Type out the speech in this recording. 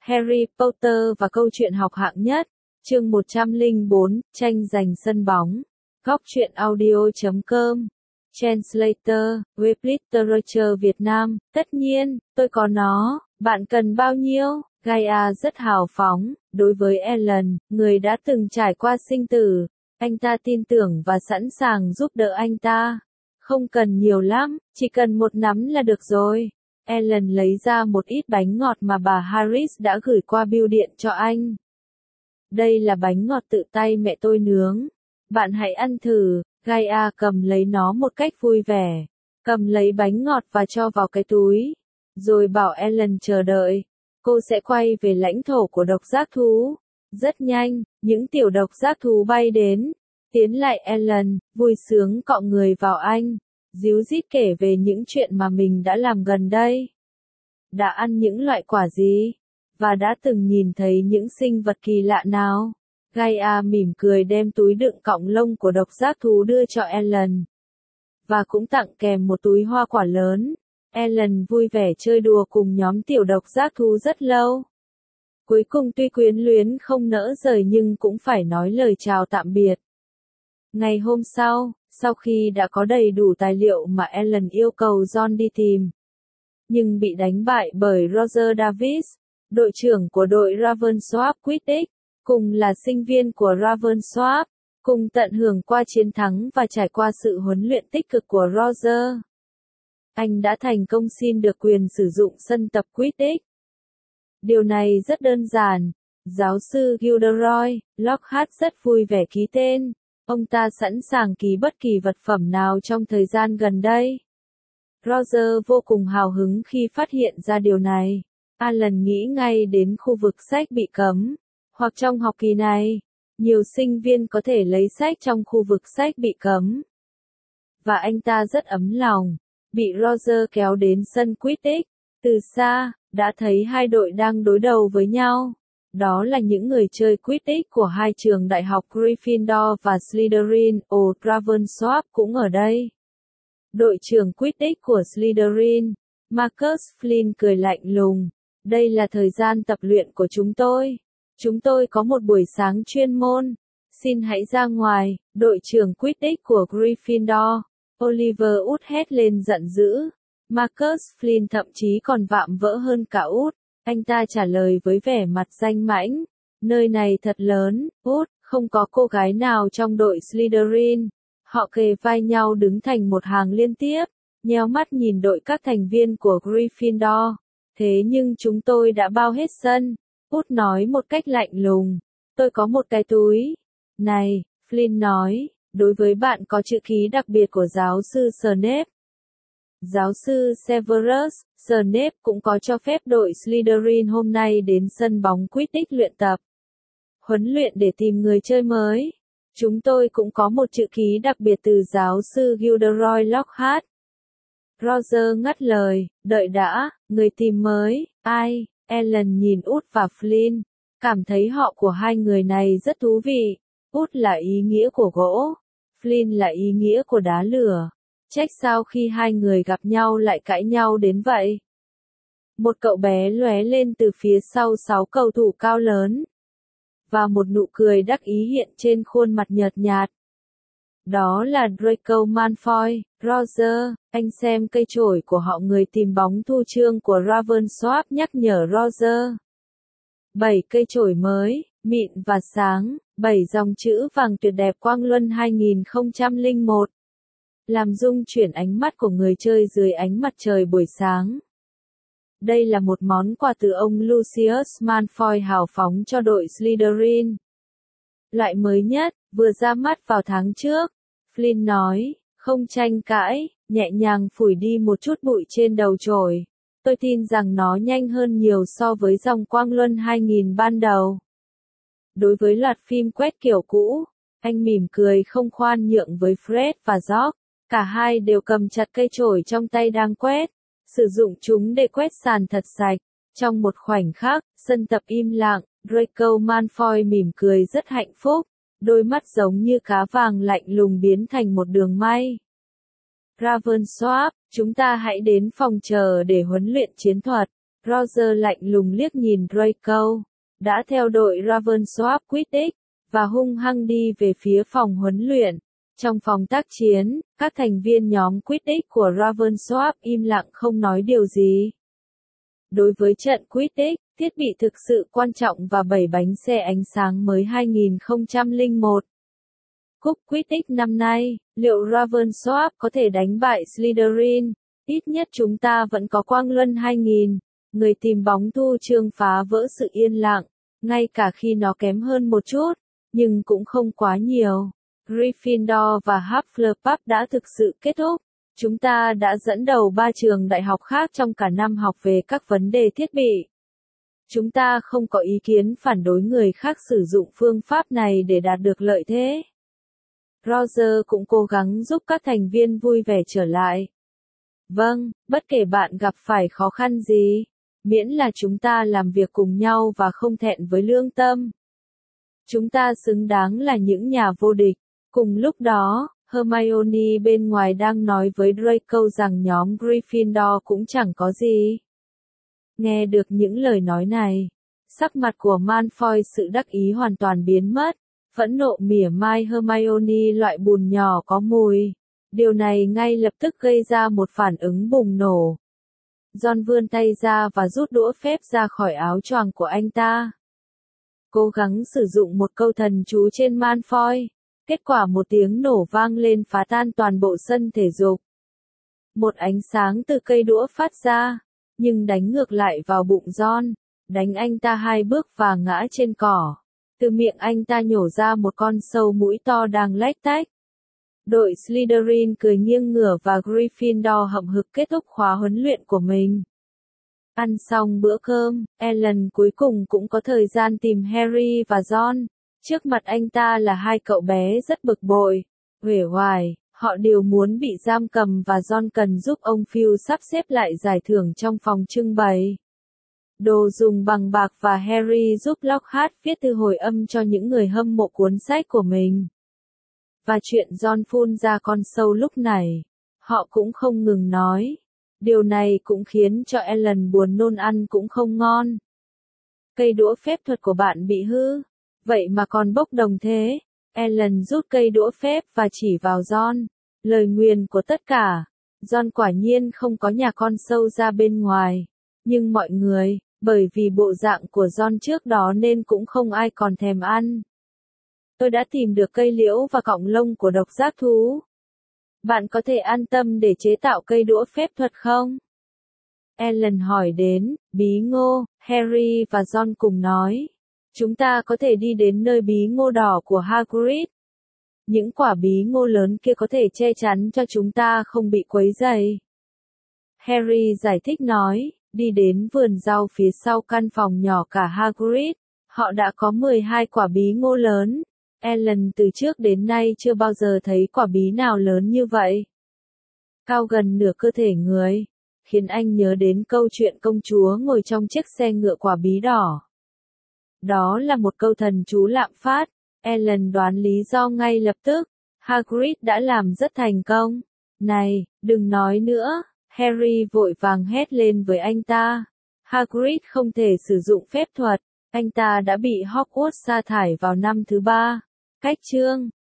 Harry Potter và câu chuyện học hạng nhất, chương 104, tranh giành sân bóng. Góc truyện audio.com. Translator, Web Literature Việt Nam. Tất nhiên, tôi có nó, bạn cần bao nhiêu? Gaia rất hào phóng, đối với Ellen, người đã từng trải qua sinh tử. Anh ta tin tưởng và sẵn sàng giúp đỡ anh ta. Không cần nhiều lắm, chỉ cần một nắm là được rồi. Ellen lấy ra một ít bánh ngọt mà bà Harris đã gửi qua bưu điện cho anh. Đây là bánh ngọt tự tay mẹ tôi nướng. Bạn hãy ăn thử. Gaia cầm lấy nó một cách vui vẻ. Cầm lấy bánh ngọt và cho vào cái túi. Rồi bảo Ellen chờ đợi. Cô sẽ quay về lãnh thổ của độc giác thú. Rất nhanh, những tiểu độc giác thú bay đến. Tiến lại Ellen, vui sướng cọ người vào anh. Díu dít kể về những chuyện mà mình đã làm gần đây. Đã ăn những loại quả gì? Và đã từng nhìn thấy những sinh vật kỳ lạ nào? Gaia mỉm cười đem túi đựng cọng lông của độc giác thú đưa cho Ellen. Và cũng tặng kèm một túi hoa quả lớn. Ellen vui vẻ chơi đùa cùng nhóm tiểu độc giác thú rất lâu. Cuối cùng tuy quyến luyến không nỡ rời nhưng cũng phải nói lời chào tạm biệt. Ngày hôm sau khi đã có đầy đủ tài liệu mà Ellen yêu cầu John đi tìm, nhưng bị đánh bại bởi Roger Davis, đội trưởng của đội Ravensworth Quidditch, cùng là sinh viên của Ravensworth, cùng tận hưởng qua chiến thắng và trải qua sự huấn luyện tích cực của Roger. Anh đã thành công xin được quyền sử dụng sân tập Quidditch. Điều này rất đơn giản. Giáo sư Gilderoy Lockhart rất vui vẻ ký tên. Ông ta sẵn sàng ký bất kỳ vật phẩm nào trong thời gian gần đây. Roger vô cùng hào hứng khi phát hiện ra điều này. Alan nghĩ ngay đến khu vực sách bị cấm. Hoặc trong học kỳ này, nhiều sinh viên có thể lấy sách trong khu vực sách bị cấm. Và anh ta rất ấm lòng. Bị Roger kéo đến sân Quidditch. Từ xa, đã thấy hai đội đang đối đầu với nhau. Đó là những người chơi Quidditch của hai trường đại học Gryffindor và Slytherin. Ồ, Ravensworth cũng ở đây. Đội trưởng Quidditch của Slytherin, Marcus Flynn cười lạnh lùng. Đây là thời gian tập luyện của chúng tôi. Chúng tôi có một buổi sáng chuyên môn. Xin hãy ra ngoài. Đội trưởng Quidditch của Gryffindor, Oliver Wood hét lên giận dữ. Marcus Flynn thậm chí còn vạm vỡ hơn cả Wood. Anh ta trả lời với vẻ mặt danh mãnh. Nơi này thật lớn, Wood, không có cô gái nào trong đội Slytherin. Họ kề vai nhau đứng thành một hàng liên tiếp, nheo mắt nhìn đội các thành viên của Gryffindor. Thế nhưng chúng tôi đã bao hết sân. Wood nói một cách lạnh lùng. Tôi có một cái túi. Này, Flynn nói, đối với bạn có chữ ký đặc biệt của giáo sư Snape. Giáo sư Severus Snape cũng có cho phép đội Slytherin hôm nay đến sân bóng Quidditch luyện tập. Huấn luyện để tìm người chơi mới. Chúng tôi cũng có một chữ ký đặc biệt từ giáo sư Gilderoy Lockhart. Roger ngắt lời, đợi đã, người tìm mới, ai? Ellen nhìn Út và Flynn, cảm thấy họ của hai người này rất thú vị. Út là ý nghĩa của gỗ, Flynn là ý nghĩa của đá lửa. Trách sao khi hai người gặp nhau lại cãi nhau đến vậy? Một cậu bé lóe lên từ phía sau 6 cầu thủ cao lớn. Và một nụ cười đắc ý hiện trên khuôn mặt nhợt nhạt. Đó là Draco Malfoy. Roger, anh xem cây chổi của họ, người tìm bóng thu chương của Ravensworth nhắc nhở Roger. 7 cây chổi mới, mịn và sáng, 7 dòng chữ vàng tuyệt đẹp quang luân 2001. Làm rung chuyển ánh mắt của người chơi dưới ánh mặt trời buổi sáng. Đây là một món quà từ ông Lucius Malfoy hào phóng cho đội Slytherin. Loại mới nhất, vừa ra mắt vào tháng trước. Flynn nói, không tranh cãi, nhẹ nhàng phủi đi một chút bụi trên đầu chổi. Tôi tin rằng nó nhanh hơn nhiều so với dòng quang luân 2000 ban đầu. Đối với loạt phim quét kiểu cũ, anh mỉm cười không khoan nhượng với Fred và George. Cả hai đều cầm chặt cây chổi trong tay đang quét, sử dụng chúng để quét sàn thật sạch. Trong một khoảnh khắc, sân tập im lặng, Draco Malfoy mỉm cười rất hạnh phúc, đôi mắt giống như cá vàng lạnh lùng biến thành một đường may. Ravensworth, chúng ta hãy đến phòng chờ để huấn luyện chiến thuật. Roger lạnh lùng liếc nhìn Draco, đã theo đội Ravensworth Quidditch, và hung hăng đi về phía phòng huấn luyện. Trong phòng tác chiến, các thành viên nhóm Quidditch của Ravensworth im lặng không nói điều gì. Đối với trận Quidditch, thiết bị thực sự quan trọng và 7 bánh xe ánh sáng mới 2001. Cúp Quidditch năm nay, liệu Ravensworth có thể đánh bại Slytherin? Ít nhất chúng ta vẫn có Quang Luân 2000, người tìm bóng thu chương phá vỡ sự yên lặng, ngay cả khi nó kém hơn một chút, nhưng cũng không quá nhiều. Gryffindor và Hufflepuff đã thực sự kết thúc. Chúng ta đã dẫn đầu 3 trường đại học khác trong cả năm học về các vấn đề thiết bị. Chúng ta không có ý kiến phản đối người khác sử dụng phương pháp này để đạt được lợi thế. Roger cũng cố gắng giúp các thành viên vui vẻ trở lại. Vâng, bất kể bạn gặp phải khó khăn gì, miễn là chúng ta làm việc cùng nhau và không thẹn với lương tâm. Chúng ta xứng đáng là những nhà vô địch. Cùng lúc đó, Hermione bên ngoài đang nói với Draco rằng nhóm Gryffindor cũng chẳng có gì. Nghe được những lời nói này, sắc mặt của Malfoy sự đắc ý hoàn toàn biến mất, phẫn nộ mỉa mai Hermione loại bùn nhỏ có mùi. Điều này ngay lập tức gây ra một phản ứng bùng nổ. Ron vươn tay ra và rút đũa phép ra khỏi áo choàng của anh ta. Cố gắng sử dụng một câu thần chú trên Malfoy. Kết quả một tiếng nổ vang lên phá tan toàn bộ sân thể dục. Một ánh sáng từ cây đũa phát ra, nhưng đánh ngược lại vào bụng Ron, đánh anh ta 2 bước và ngã trên cỏ. Từ miệng anh ta nhổ ra một con sâu mũi to đang lách tách. Đội Slytherin cười nghiêng ngửa và Gryffindor hậm hực kết thúc khóa huấn luyện của mình. Ăn xong bữa cơm, Ellen cuối cùng cũng có thời gian tìm Harry và Ron. Trước mặt anh ta là 2 cậu bé rất bực bội, uể oải, họ đều muốn bị giam cầm và Ron cần giúp ông Phil sắp xếp lại giải thưởng trong phòng trưng bày. Đồ dùng bằng bạc và Harry giúp Lockhart viết thư hồi âm cho những người hâm mộ cuốn sách của mình. Và chuyện Ron phun ra con sâu lúc này, họ cũng không ngừng nói. Điều này cũng khiến cho Ellen buồn nôn ăn cũng không ngon. Cây đũa phép thuật của bạn bị hư. Vậy mà còn bốc đồng thế. Ellen rút cây đũa phép và chỉ vào Ron. Lời nguyền của tất cả. Ron quả nhiên không có nhà con sâu ra bên ngoài. Nhưng mọi người, bởi vì bộ dạng của Ron trước đó nên cũng không ai còn thèm ăn. Tôi đã tìm được cây liễu và cọng lông của độc giác thú. Bạn có thể an tâm để chế tạo cây đũa phép thuật không? Ellen hỏi đến, bí ngô, Harry và Ron cùng nói. Chúng ta có thể đi đến nơi bí ngô đỏ của Hagrid. Những quả bí ngô lớn kia có thể che chắn cho chúng ta không bị quấy rầy. Harry giải thích nói, đi đến vườn rau phía sau căn phòng nhỏ cả Hagrid. Họ đã có 12 quả bí ngô lớn. Ellen từ trước đến nay chưa bao giờ thấy quả bí nào lớn như vậy. Cao gần nửa cơ thể người, khiến anh nhớ đến câu chuyện công chúa ngồi trong chiếc xe ngựa quả bí đỏ. Đó là một câu thần chú lạm phát. Ellen đoán lý do ngay lập tức. Hagrid đã làm rất thành công. Này, đừng nói nữa. Harry vội vàng hét lên với anh ta. Hagrid không thể sử dụng phép thuật. Anh ta đã bị Hogwarts sa thải vào năm thứ 3. Cách chương